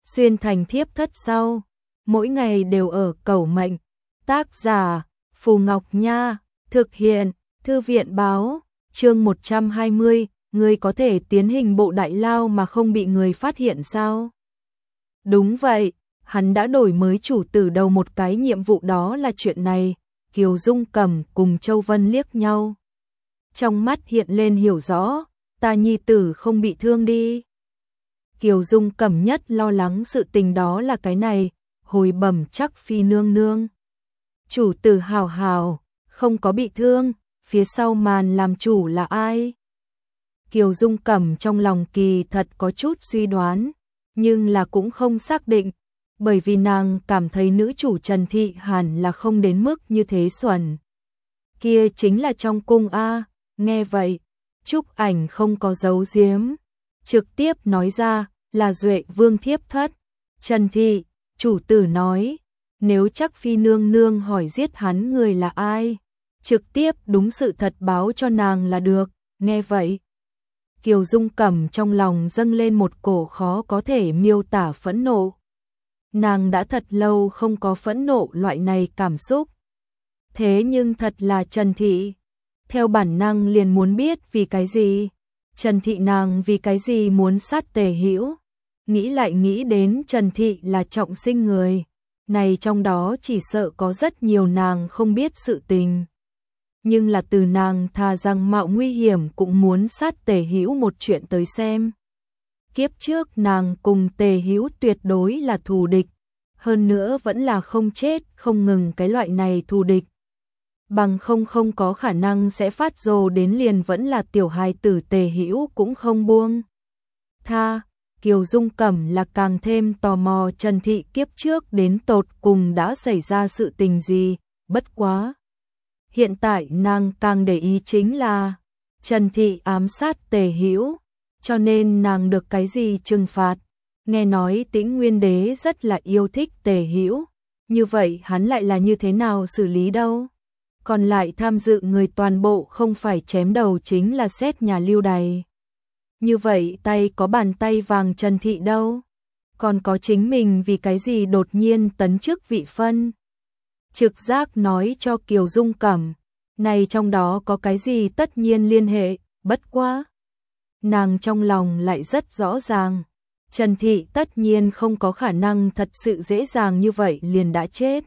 xuyên thành thiếp thất sau, mỗi ngày đều ở cầu mệnh. Tác giả Phù Ngọc Nha, thực hiện Thư viện báo. Chương 120, ngươi có thể tiến hình bộ đại lao mà không bị người phát hiện sao? Đúng vậy, hắn đã đổi mới chủ tử đầu một cái nhiệm vụ, đó là chuyện này. Kiều Dung Cẩm cùng Châu Vân liếc nhau. Trong mắt hiện lên hiểu rõ, ta nhi tử không bị thương đi. Kiều Dung Cẩm nhất lo lắng sự tình đó là cái này, hồi bẩm chắc phi nương nương. Chủ tử hào hào, không có bị thương, phía sau màn làm chủ là ai? Kiều Dung Cẩm trong lòng kỳ thật có chút suy đoán, nhưng là cũng không xác định, bởi vì nàng cảm thấy nữ chủ Trần Thị hẳn là không đến mức như thế xuẩn. Kia chính là trong cung a. Nghe vậy, Trúc Ảnh không có giấu giếm, trực tiếp nói ra là Duệ Vương thiếp thất. Trần Thị, chủ tử nói, nếu chắc phi nương nương hỏi giết hắn người là ai, trực tiếp đúng sự thật báo cho nàng là được. Nghe vậy, Kiều Dung Cẩm trong lòng dâng lên một cổ khó có thể miêu tả phẫn nộ. Nàng đã thật lâu không có phẫn nộ loại này cảm xúc. Thế nhưng thật là Trần Thị, theo bản năng liền muốn biết vì cái gì. Trần Thị nàng vì cái gì muốn sát Tề Hữu? Nghĩ lại nghĩ đến Trần Thị là trọng sinh người, này trong đó chỉ sợ có rất nhiều nàng không biết sự tình. Nhưng là từ nàng thà rằng mạo nguy hiểm cũng muốn sát Tề Hữu một chuyện tới xem. Kiếp trước nàng cùng Tề Hữu tuyệt đối là thù địch, hơn nữa vẫn là không chết không ngừng cái loại này thù địch. Bằng không có khả năng sẽ phát rồ đến liền vẫn là tiểu hài tử Tề Hữu cũng không buông tha. Kiều Dung Cẩm là càng thêm tò mò Trần Thị kiếp trước đến tột cùng đã xảy ra sự tình gì, bất quá. Hiện tại nàng càng để ý chính là Trần Thị ám sát Tề Hữu, cho nên nàng được cái gì trừng phạt. Nghe nói Tĩnh Nguyên Đế rất là yêu thích Tề Hữu, như vậy hắn lại là như thế nào xử lý đâu? Còn lại tham dự người toàn bộ không phải chém đầu chính là xét nhà lưu đày. Như vậy tay có bàn tay vàng Trần Thị đâu? Còn có chính mình vì cái gì đột nhiên tấn chức vị phân? Trực giác nói cho Kiều Dung Cẩm, này trong đó có cái gì tất nhiên liên hệ, bất quá. Nàng trong lòng lại rất rõ ràng, Trần Thị tất nhiên không có khả năng thật sự dễ dàng như vậy liền đã chết.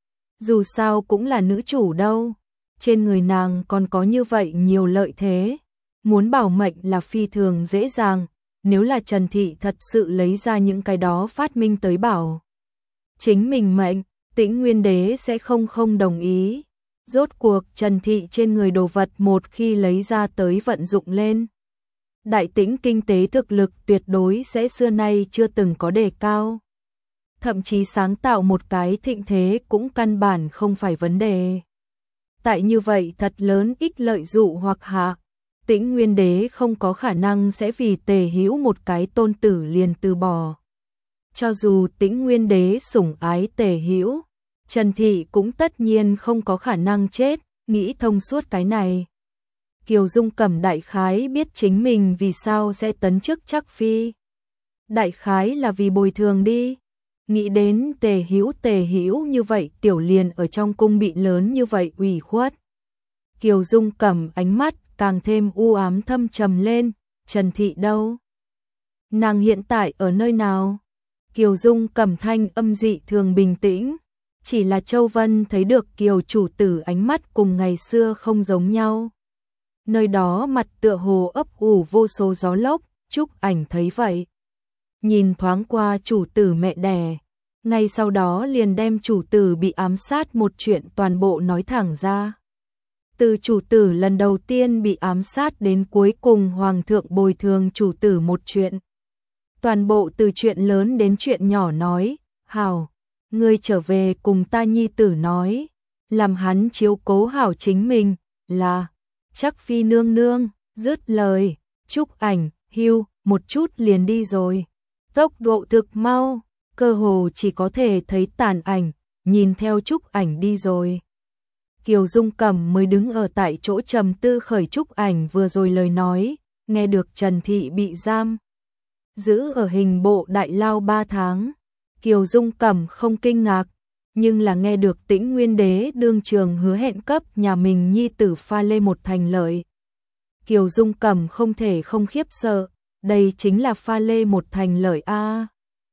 Dù sao cũng là nữ chủ đâu, trên người nàng còn có như vậy nhiều lợi thế, muốn bảo mệnh là phi thường dễ dàng, nếu là Trần Thị thật sự lấy ra những cái đó phát minh tới bảo chính mình mệnh, Tĩnh Nguyên Đế sẽ không đồng ý. Rốt cuộc Trần Thị trên người đồ vật một khi lấy ra tới vận dụng lên, Đại Tĩnh kinh tế thực lực tuyệt đối sẽ xưa nay chưa từng có đề cao. Thậm chí sáng tạo một cái thịnh thế cũng căn bản không phải vấn đề. Tại như vậy thật lớn ích lợi dụ hoặc hạ, Tĩnh Nguyên Đế không có khả năng sẽ vì Tề Hữu một cái tôn tử liền từ bỏ. Cho dù Tĩnh Nguyên Đế sủng ái Tề Hữu, Trần Thị cũng tất nhiên không có khả năng chết. Nghĩ thông suốt cái này, Kiều Dung Cẩm đại khái biết chính mình vì sao sẽ tấn chức chắc phi. Đại khái là vì bồi thường đi. Nghĩ đến Tề Hữu như vậy tiểu liền ở trong cung bị lớn như vậy ủy khuất. Kiều Dung Cẩm ánh mắt càng thêm u ám thâm trầm lên. Trần Thị đâu? Nàng hiện tại ở nơi nào? Kiều Dung Cẩm thanh âm dị thường bình tĩnh. Chỉ là Châu Vân thấy được Kiều chủ tử ánh mắt cùng ngày xưa không giống nhau. Nơi đó mặt tựa hồ ấp ủ vô số gió lốc. Trúc Ảnh thấy vậy, nhìn thoáng qua chủ tử mẹ đẻ, ngay sau đó liền đem chủ tử bị ám sát một chuyện toàn bộ nói thẳng ra. Từ chủ tử lần đầu tiên bị ám sát đến cuối cùng hoàng thượng bồi thường chủ tử một chuyện. Toàn bộ từ chuyện lớn đến chuyện nhỏ nói, hảo, ngươi trở về cùng ta nhi tử nói, làm hắn chiếu cố hảo chính mình, là chắc phi nương nương. Dứt lời, Trúc Ảnh hưu một chút liền đi rồi. Tốc độ thực mau, cơ hồ chỉ có thể thấy tàn ảnh, nhìn theo Trúc Ảnh đi rồi. Kiều Dung Cẩm mới đứng ở tại chỗ trầm tư khởi Trúc Ảnh vừa rồi lời nói, nghe được Trần Thị bị giam giữ ở hình bộ đại lao 3 tháng. Kiều Dung Cẩm không kinh ngạc, nhưng là nghe được Tĩnh Nguyên Đế đương trường hứa hẹn cấp nhà mình nhi tử pha lê một thành lợi. Kiều Dung Cẩm không thể không khiếp sợ, đây chính là pha lê một thành lợi a.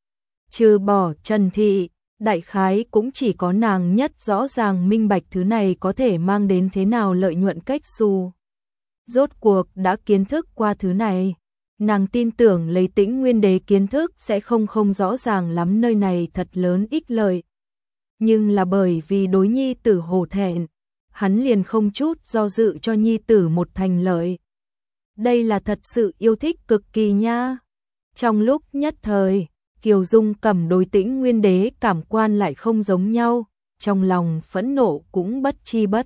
Trừ bỏ Trần Thị, đại khái cũng chỉ có nàng nhất rõ ràng minh bạch thứ này có thể mang đến thế nào lợi nhuận cách xù. Rốt cuộc đã kiến thức qua thứ này, nàng tin tưởng lấy Tĩnh Nguyên Đế kiến thức sẽ không rõ ràng lắm nơi này thật lớn ích lợi. Nhưng là bởi vì đối nhi tử hổ thẹn, hắn liền không chút do dự cho nhi tử một thành lợi. Đây là thật sự yêu thích cực kỳ nha. Trong lúc nhất thời, Kiều Dung Cẩm đối Tĩnh Nguyên Đế cảm quan lại không giống nhau, trong lòng phẫn nộ cũng bất chi bất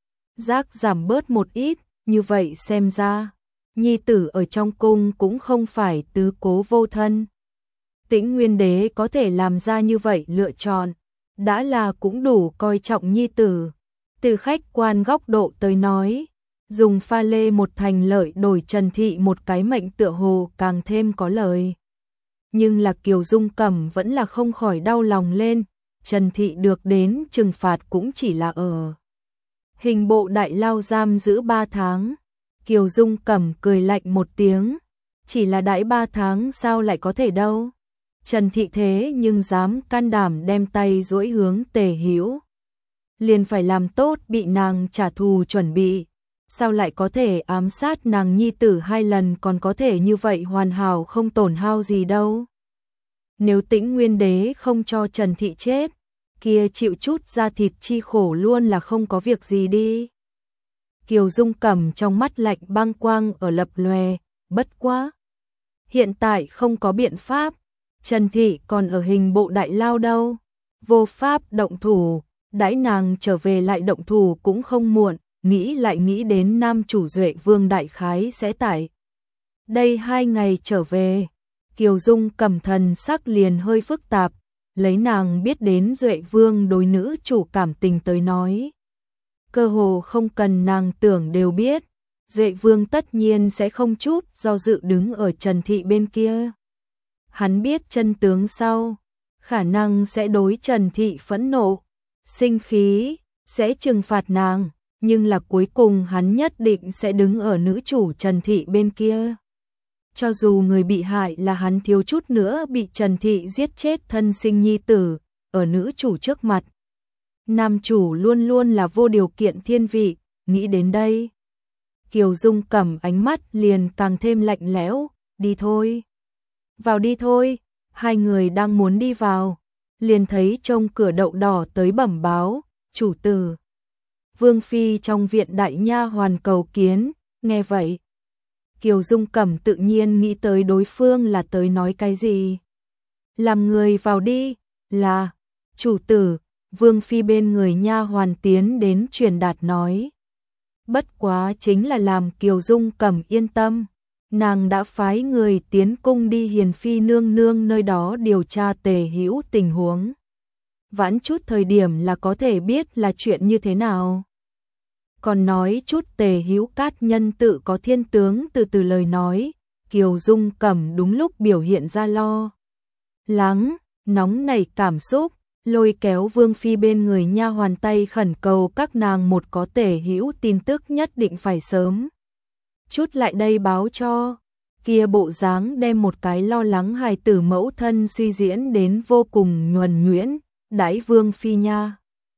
giác giảm bớt một ít, như vậy xem ra, nhi tử ở trong cung cũng không phải tứ cố vô thân. Tĩnh Nguyên Đế có thể làm ra như vậy lựa chọn, đã là cũng đủ coi trọng nhi tử. Từ khách quan góc độ tới nói, dùng pha lê một thành lợi đổi Trần Thị một cái mệnh tựa hồ càng thêm có lời. Nhưng là Kiều Dung Cẩm vẫn là không khỏi đau lòng lên, Trần Thị được đến trừng phạt cũng chỉ là ở hình bộ đại lao giam giữ 3 tháng. Kiều Dung Cẩm cười lạnh một tiếng, chỉ là đãi 3 tháng sao lại có thể đâu. Trần Thị thế nhưng dám can đảm đem tay duỗi hướng Tề Hữu, liền phải làm tốt bị nàng trả thù chuẩn bị, sao lại có thể ám sát nàng nhi tử 2 lần còn có thể như vậy hoàn hảo không tổn hao gì đâu. Nếu Tĩnh Nguyên Đế không cho Trần Thị chết, kia chịu chút da thịt chi khổ luôn là không có việc gì đi. Kiều Dung Cẩm trong mắt lạnh băng quang ở lập lòe, bất quá. Hiện tại không có biện pháp, Trần Thị còn ở hình bộ đại lao đâu, vô pháp động thủ, đãi nàng trở về lại động thủ cũng không muộn, nghĩ lại nghĩ đến nam chủ Duệ Vương đại khái sẽ tại đây 2 ngày trở về. Kiều Dung Cẩm thần sắc liền hơi phức tạp, lấy nàng biết đến Duệ Vương đối nữ chủ cảm tình tới nói. Cơ hồ không cần nàng tưởng đều biết, Duệ Vương tất nhiên sẽ không chút do dự đứng ở Trần Thị bên kia. Hắn biết chân tướng sau, khả năng sẽ đối Trần Thị phẫn nộ, sinh khí, sẽ trừng phạt nàng, nhưng là cuối cùng hắn nhất định sẽ đứng ở nữ chủ Trần Thị bên kia. Cho dù người bị hại là hắn thiếu chút nữa bị Trần Thị giết chết thân sinh nhi tử, ở nữ chủ trước mặt. Nam chủ luôn luôn là vô điều kiện thiên vị, nghĩ đến đây. Kiều Dung Cẩm ánh mắt liền càng thêm lạnh lẽo, đi thôi. Vào đi thôi, 2 người đang muốn đi vào, liền thấy trông cửa đậu đỏ tới bẩm báo, chủ tử. Vương phi trong viện đại nha hoàn cầu kiến, nghe vậy. Kiều Dung Cẩm tự nhiên nghĩ tới đối phương là tới nói cái gì. Làm người vào đi, là, chủ tử, Vương phi bên người nha hoàn tiến đến truyền đạt nói. Bất quá chính là làm Kiều Dung Cẩm yên tâm, nàng đã phái người tiến cung đi Hiền phi nương nương nơi đó điều tra Tề Hữu tình huống. Vãn chút thời điểm là có thể biết là chuyện như thế nào. Còn nói chút Tề Hữu cát nhân tự có thiên tướng từ lời nói, Kiều Dung Cẩm đúng lúc biểu hiện ra lo lắng, nóng nảy cảm xúc, lôi kéo Vương phi bên người nha hoàn tay khẩn cầu các nàng một có Tề Hữu tin tức nhất định phải sớm chút lại đây báo cho. Kia bộ dáng đem một cái lo lắng hài tử mẫu thân suy diễn đến vô cùng nhuần nhuyễn, đãi Vương phi nha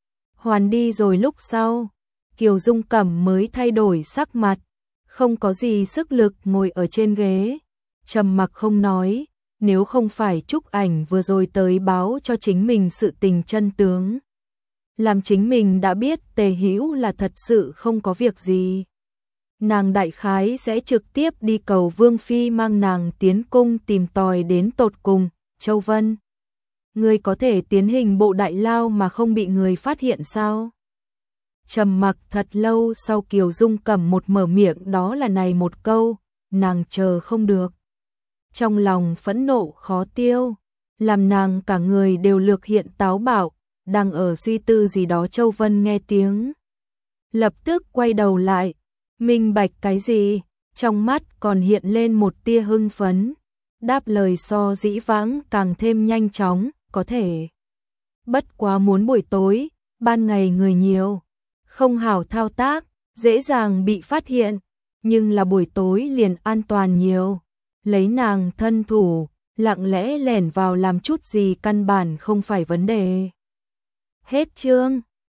hoàn đi rồi lúc sau, Kiều Dung Cẩm mới thay đổi sắc mặt, không có gì sức lực ngồi ở trên ghế, trầm mặc không nói, nếu không phải Trúc Ảnh vừa rồi tới báo cho chính mình sự tình chân tướng. Làm chính mình đã biết Tề Hữu là thật sự không có việc gì. Nàng đại khái sẽ trực tiếp đi cầu Vương phi mang nàng tiến cung tìm tòi đến tột cùng, Châu Vân. Người có thể tiến hình bộ đại lao mà không bị người phát hiện sao? Trầm mặc thật lâu sau Kiều Dung Cẩm một mở miệng đó là này một câu, nàng chờ không được. Trong lòng phẫn nộ khó tiêu, làm nàng cả người đều lược hiện táo bạo, đang ở suy tư gì đó. Châu Vân nghe tiếng, lập tức quay đầu lại, minh bạch cái gì, trong mắt còn hiện lên một tia hưng phấn. đáp lời so dĩ vãng càng thêm nhanh chóng, có thể. Bất quá muốn buổi tối, ban ngày người nhiều, không hảo thao tác, dễ dàng bị phát hiện, nhưng là buổi tối liền an toàn nhiều. Lấy nàng thân thủ, lặng lẽ lẻn vào làm chút gì căn bản không phải vấn đề. Hết chương.